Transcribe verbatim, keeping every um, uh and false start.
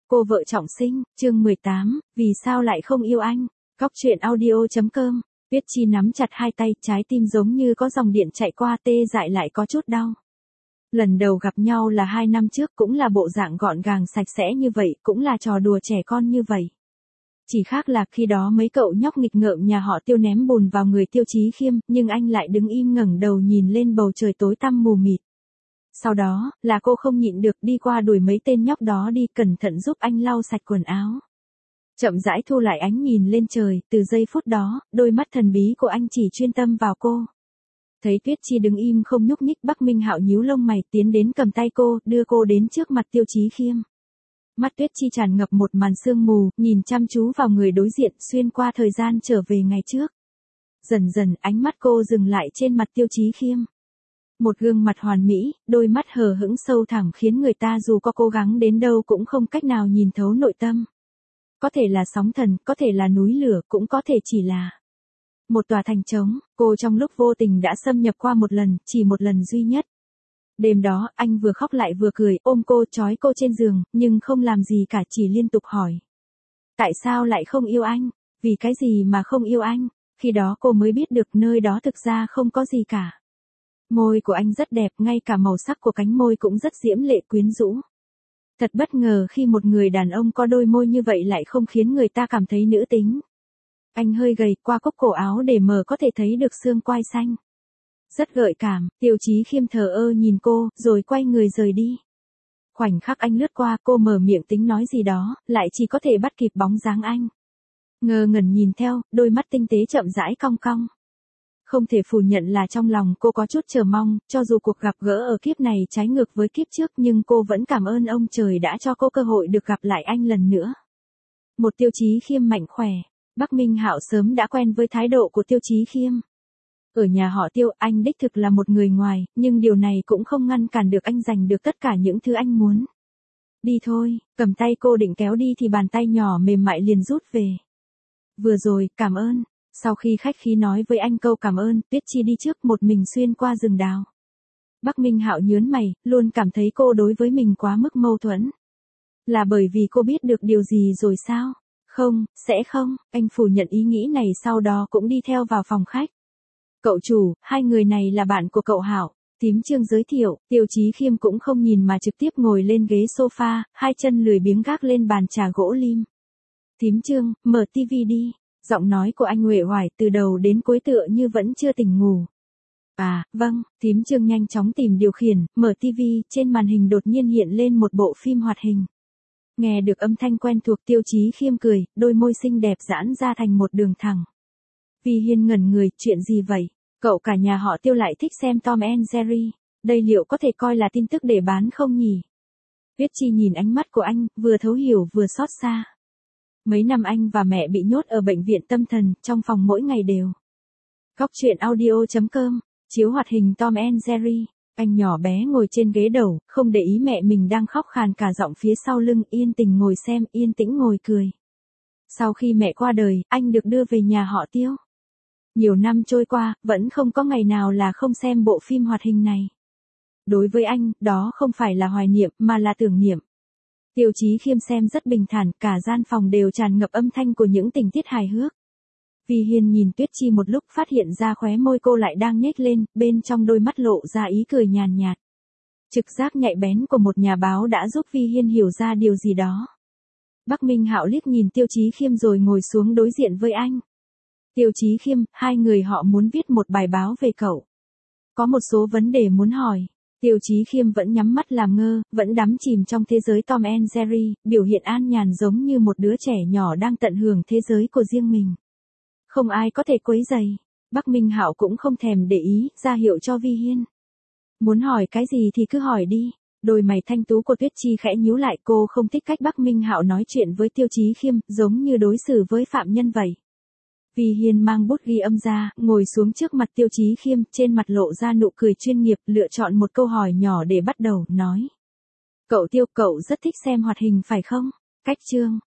Cô vợ trọng sinh, chương mười tám, vì sao lại không yêu anh? Góc truyện audio.com, Tuyết Chi nắm chặt hai tay, trái tim giống như có dòng điện chạy qua, tê dại lại có chút đau. Lần đầu gặp nhau là hai năm trước, cũng là bộ dạng gọn gàng sạch sẽ như vậy, cũng là trò đùa trẻ con như vậy. Chỉ khác là khi đó mấy cậu nhóc nghịch ngợm nhà họ Tiêu ném bùn vào người Tiêu Chí Khiêm, nhưng anh lại đứng im ngẩng đầu nhìn lên bầu trời tối tăm mù mịt. Sau đó, là cô không nhịn được đi qua đuổi mấy tên nhóc đó đi, cẩn thận giúp anh lau sạch quần áo. Chậm rãi thu lại ánh nhìn lên trời, từ giây phút đó, đôi mắt thần bí của anh chỉ chuyên tâm vào cô. Thấy Tuyết Chi đứng im không nhúc nhích, Bắc Minh Hạo nhíu lông mày tiến đến cầm tay cô, đưa cô đến trước mặt Tiêu Chí Khiêm. Mắt Tuyết Chi tràn ngập một màn sương mù, nhìn chăm chú vào người đối diện, xuyên qua thời gian trở về ngày trước. Dần dần ánh mắt cô dừng lại trên mặt Tiêu Chí Khiêm. Một gương mặt hoàn mỹ, đôi mắt hờ hững sâu thẳm khiến người ta dù có cố gắng đến đâu cũng không cách nào nhìn thấu nội tâm. Có thể là sóng thần, có thể là núi lửa, cũng có thể chỉ là một tòa thành trống. Cô trong lúc vô tình đã xâm nhập qua một lần, chỉ một lần duy nhất. Đêm đó, anh vừa khóc lại vừa cười, ôm cô, trói cô trên giường, nhưng không làm gì cả, chỉ liên tục hỏi. Tại sao lại không yêu anh? Vì cái gì mà không yêu anh? Khi đó cô mới biết được nơi đó thực ra không có gì cả. Môi của anh rất đẹp, ngay cả màu sắc của cánh môi cũng rất diễm lệ quyến rũ. Thật bất ngờ khi một người đàn ông có đôi môi như vậy lại không khiến người ta cảm thấy nữ tính. Anh hơi gầy, qua cúc cổ áo để mờ có thể thấy được xương quai xanh. Rất gợi cảm, Tiêu Chí Khiêm thờ ơ nhìn cô, rồi quay người rời đi. Khoảnh khắc anh lướt qua, cô mở miệng tính nói gì đó, lại chỉ có thể bắt kịp bóng dáng anh. Ngơ ngẩn nhìn theo, đôi mắt tinh tế chậm rãi cong cong. Không thể phủ nhận là trong lòng cô có chút chờ mong, cho dù cuộc gặp gỡ ở kiếp này trái ngược với kiếp trước, nhưng cô vẫn cảm ơn ông trời đã cho cô cơ hội được gặp lại anh lần nữa. Một Tiêu Chí Khiêm mạnh khỏe. Bắc Minh Hạo sớm đã quen với thái độ của Tiêu Chí Khiêm. Ở nhà họ Tiêu, anh đích thực là một người ngoài, nhưng điều này cũng không ngăn cản được anh giành được tất cả những thứ anh muốn. Đi thôi, cầm tay cô định kéo đi thì bàn tay nhỏ mềm mại liền rút về. Vừa rồi, cảm ơn. Sau khi khách khí nói với anh câu cảm ơn, Tuyết Chi đi trước một mình xuyên qua rừng đào. Bắc Minh Hạo nhớn mày, luôn cảm thấy cô đối với mình quá mức mâu thuẫn. Là bởi vì cô biết được điều gì rồi sao? Không, sẽ không, anh phủ nhận ý nghĩ này, sau đó cũng đi theo vào phòng khách. Cậu chủ, hai người này là bạn của cậu Hạo. Thím Trương giới thiệu. Tiêu Chí Khiêm cũng không nhìn mà trực tiếp ngồi lên ghế sofa, hai chân lười biếng gác lên bàn trà gỗ lim. Thím Trương, mở tivi đi. Giọng nói của anh uể oải từ đầu đến cuối tựa như vẫn chưa tỉnh ngủ. À, vâng, thím Trương nhanh chóng tìm điều khiển, mở tivi, trên màn hình đột nhiên hiện lên một bộ phim hoạt hình. Nghe được âm thanh quen thuộc, Tiêu Chí Khiêm cười, đôi môi xinh đẹp giãn ra thành một đường thẳng. Vi Hiên ngẩn người, chuyện gì vậy? Cậu cả nhà họ Tiêu lại thích xem Tom and Jerry, đây liệu có thể coi là tin tức để bán không nhỉ? Tuyết Chi nhìn ánh mắt của anh, vừa thấu hiểu vừa xót xa. Mấy năm anh và mẹ bị nhốt ở bệnh viện tâm thần, trong phòng mỗi ngày đều. Góc truyện audio.com, chiếu hoạt hình Tom and Jerry. Anh nhỏ bé ngồi trên ghế đầu, không để ý mẹ mình đang khóc khàn cả giọng phía sau lưng, yên tình ngồi xem, yên tĩnh ngồi cười. Sau khi mẹ qua đời, anh được đưa về nhà họ Tiêu. Nhiều năm trôi qua, vẫn không có ngày nào là không xem bộ phim hoạt hình này. Đối với anh, đó không phải là hoài niệm, mà là tưởng niệm. Tiêu Chí Khiêm xem rất bình thản, cả gian phòng đều tràn ngập âm thanh của những tình tiết hài hước. Vi Hiên nhìn Tuyết Chi một lúc, phát hiện ra khóe môi cô lại đang nhếch lên, bên trong đôi mắt lộ ra ý cười nhàn nhạt. Trực giác nhạy bén của một nhà báo đã giúp Vi Hiên hiểu ra điều gì đó. Bắc Minh Hạo liếc nhìn Tiêu Chí Khiêm rồi ngồi xuống đối diện với anh. Tiêu Chí Khiêm, hai người họ muốn viết một bài báo về cậu. Có một số vấn đề muốn hỏi. Tiêu Chí Khiêm vẫn nhắm mắt làm ngơ, vẫn đắm chìm trong thế giới Tom and Jerry, biểu hiện an nhàn giống như một đứa trẻ nhỏ đang tận hưởng thế giới của riêng mình. Không ai có thể quấy rầy. Bắc Minh Hạo cũng không thèm để ý, ra hiệu cho Vi Hiên. Muốn hỏi cái gì thì cứ hỏi đi. Đôi mày thanh tú của Tuyết Chi khẽ nhíu lại, cô không thích cách Bắc Minh Hạo nói chuyện với Tiêu Chí Khiêm, giống như đối xử với phạm nhân vậy. Vi Hiên mang bút ghi âm ra, ngồi xuống trước mặt Tiêu Chí Khiêm, trên mặt lộ ra nụ cười chuyên nghiệp, lựa chọn một câu hỏi nhỏ để bắt đầu, nói. Cậu Tiêu, cậu rất thích xem hoạt hình phải không? Cách chương.